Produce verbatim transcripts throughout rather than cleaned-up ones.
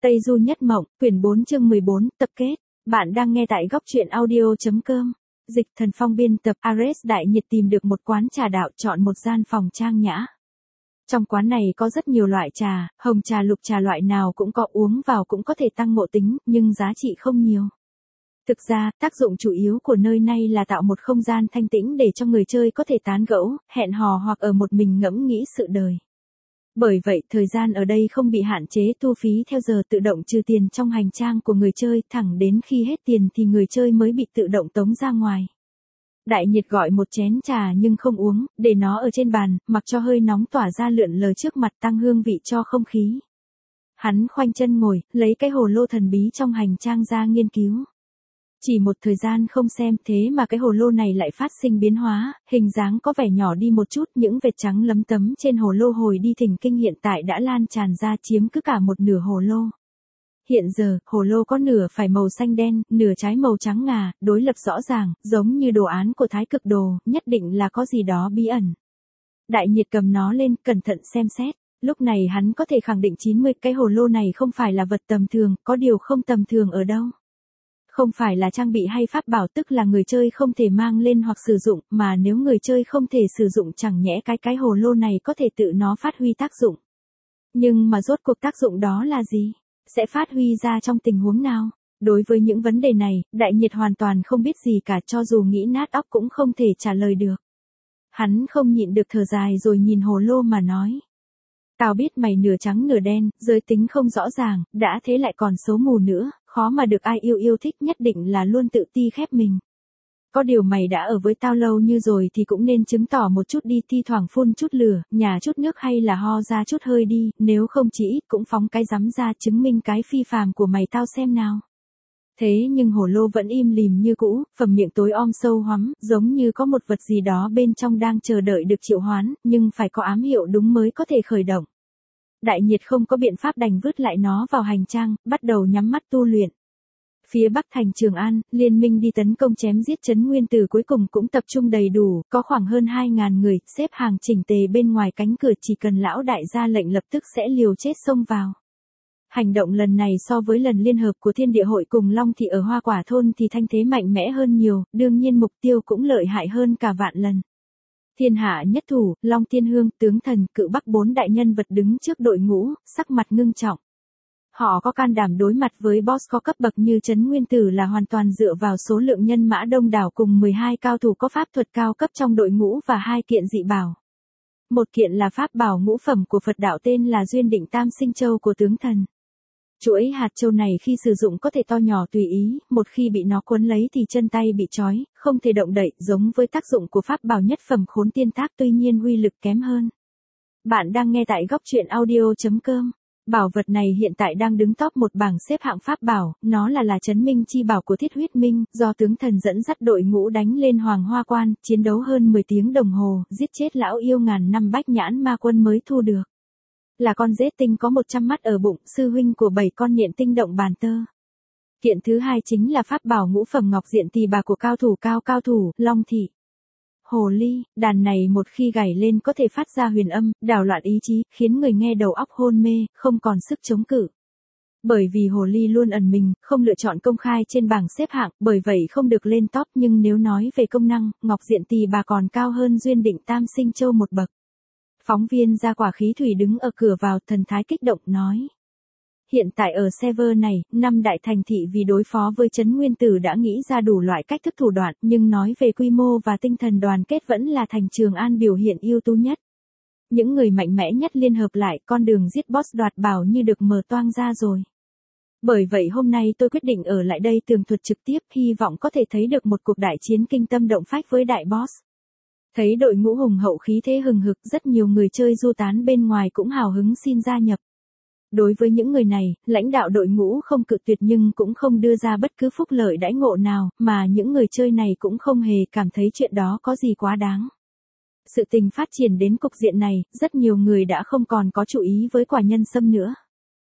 Tây Du Nhất Mộng, quyển bốn chương mười bốn, tập kết. Bạn đang nghe tại góc truyện audio.com. Dịch Thần Phong biên tập. Ares Đại Nhiệt tìm được một quán trà đạo, chọn một gian phòng trang nhã. Trong quán này có rất nhiều loại trà, hồng trà lục trà loại nào cũng có, uống vào cũng có thể tăng ngộ tính, nhưng giá trị không nhiều. Thực ra, tác dụng chủ yếu của nơi này là tạo một không gian thanh tĩnh để cho người chơi có thể tán gẫu, hẹn hò hoặc ở một mình ngẫm nghĩ sự đời. Bởi vậy, thời gian ở đây không bị hạn chế thu phí theo giờ tự động trừ tiền trong hành trang của người chơi, thẳng đến khi hết tiền thì người chơi mới bị tự động tống ra ngoài. Đại Nhiệt gọi một chén trà nhưng không uống, để nó ở trên bàn, mặc cho hơi nóng tỏa ra lượn lờ trước mặt tăng hương vị cho không khí. Hắn khoanh chân ngồi, lấy cái hồ lô thần bí trong hành trang ra nghiên cứu. Chỉ một thời gian không xem thế mà cái hồ lô này lại phát sinh biến hóa, hình dáng có vẻ nhỏ đi một chút, những vệt trắng lấm tấm trên hồ lô hồi đi thình kinh hiện tại đã lan tràn ra chiếm cứ cả một nửa hồ lô. Hiện giờ, hồ lô có nửa phải màu xanh đen, nửa trái màu trắng ngà, đối lập rõ ràng, giống như đồ án của Thái Cực Đồ, nhất định là có gì đó bí ẩn. Đại Nhiệt cầm nó lên, cẩn thận xem xét. Lúc này hắn có thể khẳng định chín mươi cái hồ lô này không phải là vật tầm thường, có điều không tầm thường ở đâu. Không phải là trang bị hay pháp bảo, tức là người chơi không thể mang lên hoặc sử dụng, mà nếu người chơi không thể sử dụng chẳng nhẽ cái cái hồ lô này có thể tự nó phát huy tác dụng. Nhưng mà rốt cuộc tác dụng đó là gì? Sẽ phát huy ra trong tình huống nào? Đối với những vấn đề này, Đại Nhiệt hoàn toàn không biết gì cả, cho dù nghĩ nát óc cũng không thể trả lời được. Hắn không nhịn được thở dài rồi nhìn hồ lô mà nói. Tao biết mày nửa trắng nửa đen, giới tính không rõ ràng, đã thế lại còn xấu mù nữa, khó mà được ai yêu yêu thích, nhất định là luôn tự ti khép mình. Có điều mày đã ở với tao lâu như rồi thì cũng nên chứng tỏ một chút đi, thi thoảng phun chút lửa, nhả chút nước hay là ho ra chút hơi đi, nếu không chỉ ít cũng phóng cái rắm ra chứng minh cái phi phàm của mày tao xem nào. Thế nhưng hồ lô vẫn im lìm như cũ, phẩm miệng tối om sâu hoắm, giống như có một vật gì đó bên trong đang chờ đợi được triệu hoán, nhưng phải có ám hiệu đúng mới có thể khởi động. Đại Nhiệt không có biện pháp đành vứt lại nó vào hành trang, bắt đầu nhắm mắt tu luyện. Phía Bắc thành Trường An, liên minh đi tấn công chém giết Trấn Nguyên Tử cuối cùng cũng tập trung đầy đủ, có khoảng hơn hai ngàn người, xếp hàng chỉnh tề bên ngoài cánh cửa, chỉ cần lão đại ra lệnh lập tức sẽ liều chết xông vào. Hành động lần này so với lần liên hợp của Thiên Địa Hội cùng Long Thị ở Hoa Quả Thôn thì thanh thế mạnh mẽ hơn nhiều, đương nhiên mục tiêu cũng lợi hại hơn cả vạn lần. Thiên hạ nhất thủ, Long Tiên Hương, Tướng Thần, Cự Bắc bốn đại nhân vật đứng trước đội ngũ, sắc mặt ngưng trọng. Họ có can đảm đối mặt với boss có cấp bậc như Trấn Nguyên Tử là hoàn toàn dựa vào số lượng nhân mã đông đảo cùng mười hai cao thủ có pháp thuật cao cấp trong đội ngũ và hai kiện dị bảo. Một kiện là pháp bảo ngũ phẩm của Phật đạo tên là Duyên Định Tam Sinh Châu của Tướng Thần. Chuỗi hạt châu này khi sử dụng có thể to nhỏ tùy ý, một khi bị nó cuốn lấy thì chân tay bị trói, không thể động đậy, giống với tác dụng của pháp bảo nhất phẩm Khốn Tiên Tác, tuy nhiên uy lực kém hơn. Bạn đang nghe tại góc truyện audio.com. Bảo vật này hiện tại đang đứng top một bảng xếp hạng pháp bảo, nó là là Trấn Minh chi bảo của Thiết Huyết Minh, do Tướng Thần dẫn dắt đội ngũ đánh lên Hoàng Hoa Quan, chiến đấu hơn mười tiếng đồng hồ, giết chết lão yêu ngàn năm Bách Nhãn Ma Quân mới thu được. Là con rết tinh có một trăm mắt ở bụng, sư huynh của bảy con nhện tinh động bàn tơ. Kiện thứ hai chính là pháp bảo ngũ phẩm Ngọc Diện Tỳ Bà của cao thủ cao cao thủ, Long Thị. Hồ ly, đàn này một khi gảy lên có thể phát ra huyền âm, đảo loạn ý chí, khiến người nghe đầu óc hôn mê, không còn sức chống cự. Bởi vì hồ ly luôn ẩn mình, không lựa chọn công khai trên bảng xếp hạng, bởi vậy không được lên top, nhưng nếu nói về công năng, Ngọc Diện Tỳ Bà còn cao hơn Duyên Định Tam Sinh Châu một bậc. Phóng viên Gia Quả Khí Thủy đứng ở cửa vào, thần thái kích động nói. Hiện tại ở server này, năm đại thành thị vì đối phó với Trấn Nguyên Tử đã nghĩ ra đủ loại cách thức thủ đoạn, nhưng nói về quy mô và tinh thần đoàn kết vẫn là thành Trường An biểu hiện ưu tú nhất. Những người mạnh mẽ nhất liên hợp lại, con đường giết boss đoạt bảo như được mở toang ra rồi. Bởi vậy hôm nay tôi quyết định ở lại đây tường thuật trực tiếp, hy vọng có thể thấy được một cuộc đại chiến kinh tâm động phách với đại boss. Thấy đội ngũ hùng hậu khí thế hừng hực, rất nhiều người chơi du tán bên ngoài cũng hào hứng xin gia nhập. Đối với những người này, lãnh đạo đội ngũ không cự tuyệt nhưng cũng không đưa ra bất cứ phúc lợi đãi ngộ nào, mà những người chơi này cũng không hề cảm thấy chuyện đó có gì quá đáng. Sự tình phát triển đến cục diện này, rất nhiều người đã không còn có chú ý với quả nhân sâm nữa.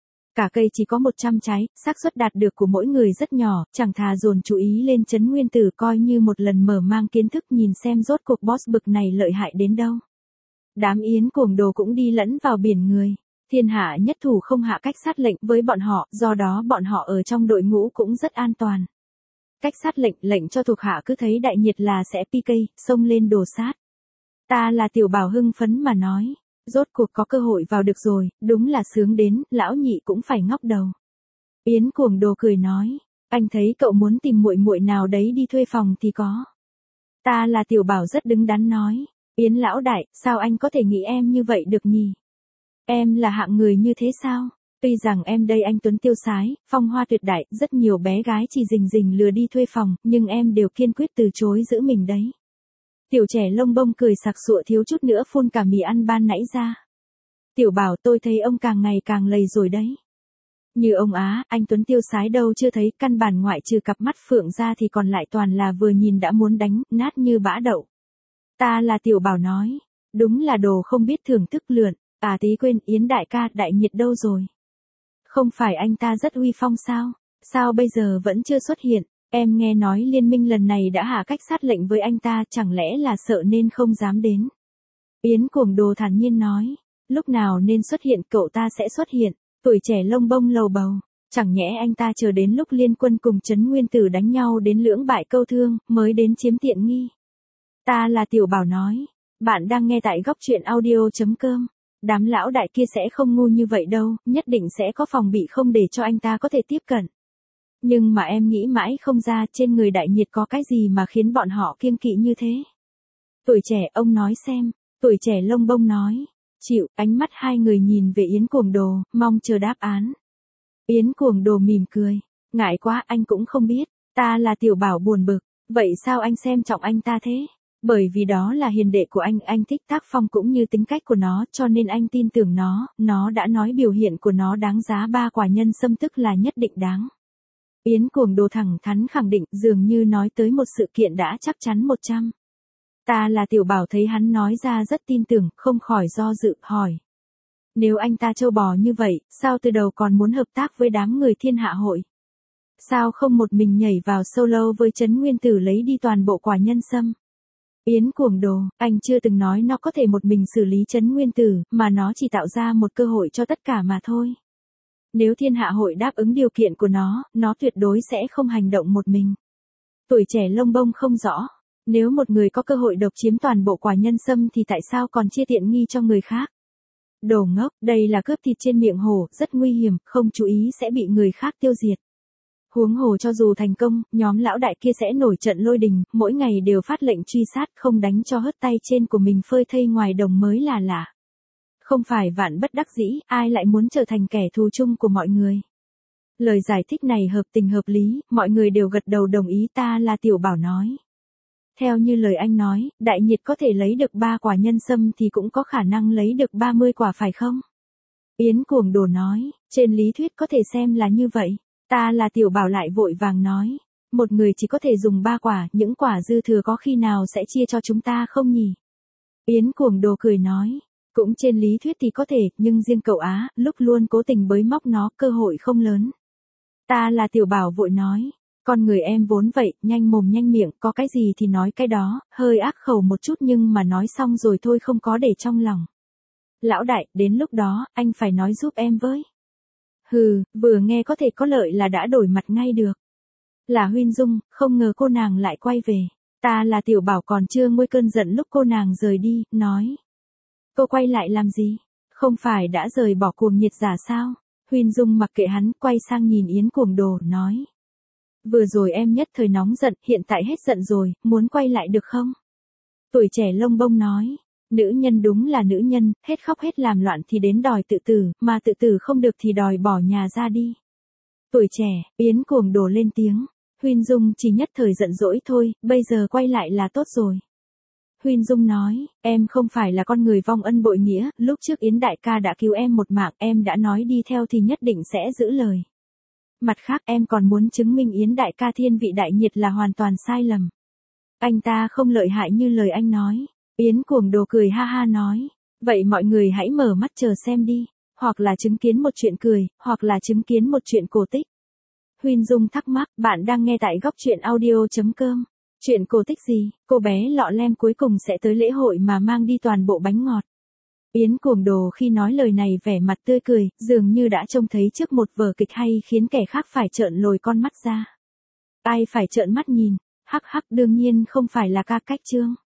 Cả cây chỉ có một trăm trái, xác suất đạt được của mỗi người rất nhỏ, chẳng thà dồn chú ý lên Trấn Nguyên Tử coi như một lần mở mang kiến thức, nhìn xem rốt cuộc boss bực này lợi hại đến đâu. Đám yến cuồng đồ cũng đi lẫn vào biển người. Thiên hạ nhất thủ không hạ cách sát lệnh với bọn họ, do đó bọn họ ở trong đội ngũ cũng rất an toàn. Cách sát lệnh, lệnh cho thuộc hạ cứ thấy đại nhiệt là sẽ pê ca, xông lên đồ sát. Ta là Tiểu Bảo hưng phấn mà nói, rốt cuộc có cơ hội vào được rồi, đúng là sướng đến, lão nhị cũng phải ngóc đầu. Yến Cuồng Đồ cười nói, anh thấy cậu muốn tìm muội muội nào đấy đi thuê phòng thì có. Ta là Tiểu Bảo rất đứng đắn nói, Yến lão đại, sao anh có thể nghĩ em như vậy được nhỉ? Em là hạng người như thế sao? Tuy rằng em đây anh tuấn tiêu sái, phong hoa tuyệt đại, rất nhiều bé gái chỉ rình rình lừa đi thuê phòng, nhưng em đều kiên quyết từ chối giữ mình đấy. Tiểu trẻ lông bông cười sặc sụa thiếu chút nữa phun cả mì ăn ban nãy ra. Tiểu Bảo, tôi thấy ông càng ngày càng lầy rồi đấy. Như ông á, anh tuấn tiêu sái đâu chưa thấy, căn bản ngoại trừ cặp mắt phượng ra thì còn lại toàn là vừa nhìn đã muốn đánh, nát như bã đậu. Ta là Tiểu Bảo nói, đúng là đồ không biết thưởng thức lượn, à tí quên, Yến đại ca, đại nhiệt đâu rồi? Không phải anh ta rất uy phong sao? Sao bây giờ vẫn chưa xuất hiện? Em nghe nói liên minh lần này đã hạ cách sát lệnh với anh ta, chẳng lẽ là sợ nên không dám đến? Yến Cuồng Đồ thản nhiên nói, lúc nào nên xuất hiện cậu ta sẽ xuất hiện, tuổi trẻ lông bông lầu bầu. Chẳng nhẽ anh ta chờ đến lúc liên quân cùng Trấn Nguyên Tử đánh nhau đến lưỡng bại câu thương, mới đến chiếm tiện nghi. Ta là Tiểu Bảo nói, bạn đang nghe tại góc truyện audio.com. Đám lão đại kia sẽ không ngu như vậy đâu, nhất định sẽ có phòng bị không để cho anh ta có thể tiếp cận. Nhưng mà em nghĩ mãi không ra trên người đại nhiệt có cái gì mà khiến bọn họ kiêng kỵ như thế. Tuổi trẻ, ông nói xem, tuổi trẻ lông bông nói, chịu, ánh mắt hai người nhìn về Yến Cuồng Đồ, mong chờ đáp án. Yến Cuồng Đồ mỉm cười, ngại quá anh cũng không biết, ta là Tiểu Bảo buồn bực, vậy sao anh xem trọng anh ta thế? Bởi vì đó là hiền đệ của anh, anh thích tác phong cũng như tính cách của nó, cho nên anh tin tưởng nó, nó đã nói biểu hiện của nó đáng giá ba quả nhân sâm tức là nhất định đáng. Yến Cuồng Đồ thẳng thắn khẳng định, dường như nói tới một sự kiện đã chắc chắn một trăm. Ta là Tiểu Bảo thấy hắn nói ra rất tin tưởng, không khỏi do dự, hỏi. Nếu anh ta trâu bò như vậy, sao từ đầu còn muốn hợp tác với đám người Thiên Hạ Hội? Sao không một mình nhảy vào solo với Trấn Nguyên Tử lấy đi toàn bộ quả nhân sâm? Yến Cuồng Đồ, anh chưa từng nói nó có thể một mình xử lý Trấn Nguyên Tử, mà nó chỉ tạo ra một cơ hội cho tất cả mà thôi. Nếu Thiên Hạ Hội đáp ứng điều kiện của nó, nó tuyệt đối sẽ không hành động một mình. Tuổi trẻ lông bông không rõ, nếu một người có cơ hội độc chiếm toàn bộ quả nhân sâm thì tại sao còn chia tiện nghi cho người khác? Đồ ngốc, đây là cướp thịt trên miệng hổ, rất nguy hiểm, không chú ý sẽ bị người khác tiêu diệt. Huống hồ cho dù thành công, nhóm lão đại kia sẽ nổi trận lôi đình, mỗi ngày đều phát lệnh truy sát, không đánh cho hớt tay trên của mình phơi thây ngoài đồng mới là lạ. Không phải vạn bất đắc dĩ, ai lại muốn trở thành kẻ thù chung của mọi người. Lời giải thích này hợp tình hợp lý, mọi người đều gật đầu đồng ý. Ta là Tiểu Bảo nói. Theo như lời anh nói, đại nhiệt có thể lấy được ba quả nhân sâm thì cũng có khả năng lấy được ba mươi quả phải không? Yến Cuồng Đồ nói, trên lý thuyết có thể xem là như vậy. Ta là Tiểu Bảo lại vội vàng nói, một người chỉ có thể dùng ba quả, những quả dư thừa có khi nào sẽ chia cho chúng ta không nhỉ? Yến Cuồng Đồ cười nói, cũng trên lý thuyết thì có thể, nhưng riêng cậu Á, lúc luôn cố tình bới móc nó, cơ hội không lớn. Ta là Tiểu Bảo vội nói, con người em vốn vậy, nhanh mồm nhanh miệng, có cái gì thì nói cái đó, hơi ác khẩu một chút nhưng mà nói xong rồi thôi không có để trong lòng. Lão đại, đến lúc đó, anh phải nói giúp em với. Hừ, vừa nghe có thể có lợi là đã đổi mặt ngay được. Là Huyên Dung, không ngờ cô nàng lại quay về. Ta là Tiểu Bảo còn chưa nguôi cơn giận lúc cô nàng rời đi, nói. Cô quay lại làm gì? Không phải đã rời bỏ cuồng nhiệt giả sao? Huyên Dung mặc kệ hắn, quay sang nhìn Yến Cuồng Đồ, nói. Vừa rồi em nhất thời nóng giận, hiện tại hết giận rồi, muốn quay lại được không? Tuổi trẻ lông bông nói. Nữ nhân đúng là nữ nhân, hết khóc hết làm loạn thì đến đòi tự tử, mà tự tử không được thì đòi bỏ nhà ra đi. Tuổi trẻ, Yến Cuồng Đồ lên tiếng. Huyên Dung chỉ nhất thời giận dỗi thôi, bây giờ quay lại là tốt rồi. Huyên Dung nói, em không phải là con người vong ân bội nghĩa, lúc trước Yến đại ca đã cứu em một mạng, em đã nói đi theo thì nhất định sẽ giữ lời. Mặt khác em còn muốn chứng minh Yến đại ca thiên vị đại nhiệt là hoàn toàn sai lầm. Anh ta không lợi hại như lời anh nói. Yến Cuồng Đồ cười ha ha nói, vậy mọi người hãy mở mắt chờ xem đi, hoặc là chứng kiến một chuyện cười, hoặc là chứng kiến một chuyện cổ tích. Huyên Dung thắc mắc, bạn đang nghe tại góc truyện audio.com. Chuyện cổ tích gì? Cô bé lọ lem cuối cùng sẽ tới lễ hội mà mang đi toàn bộ bánh ngọt. Yến Cuồng Đồ khi nói lời này vẻ mặt tươi cười, dường như đã trông thấy trước một vở kịch hay khiến kẻ khác phải trợn lồi con mắt ra. Ai phải trợn mắt nhìn, hắc hắc đương nhiên không phải là Ca Cách Trương.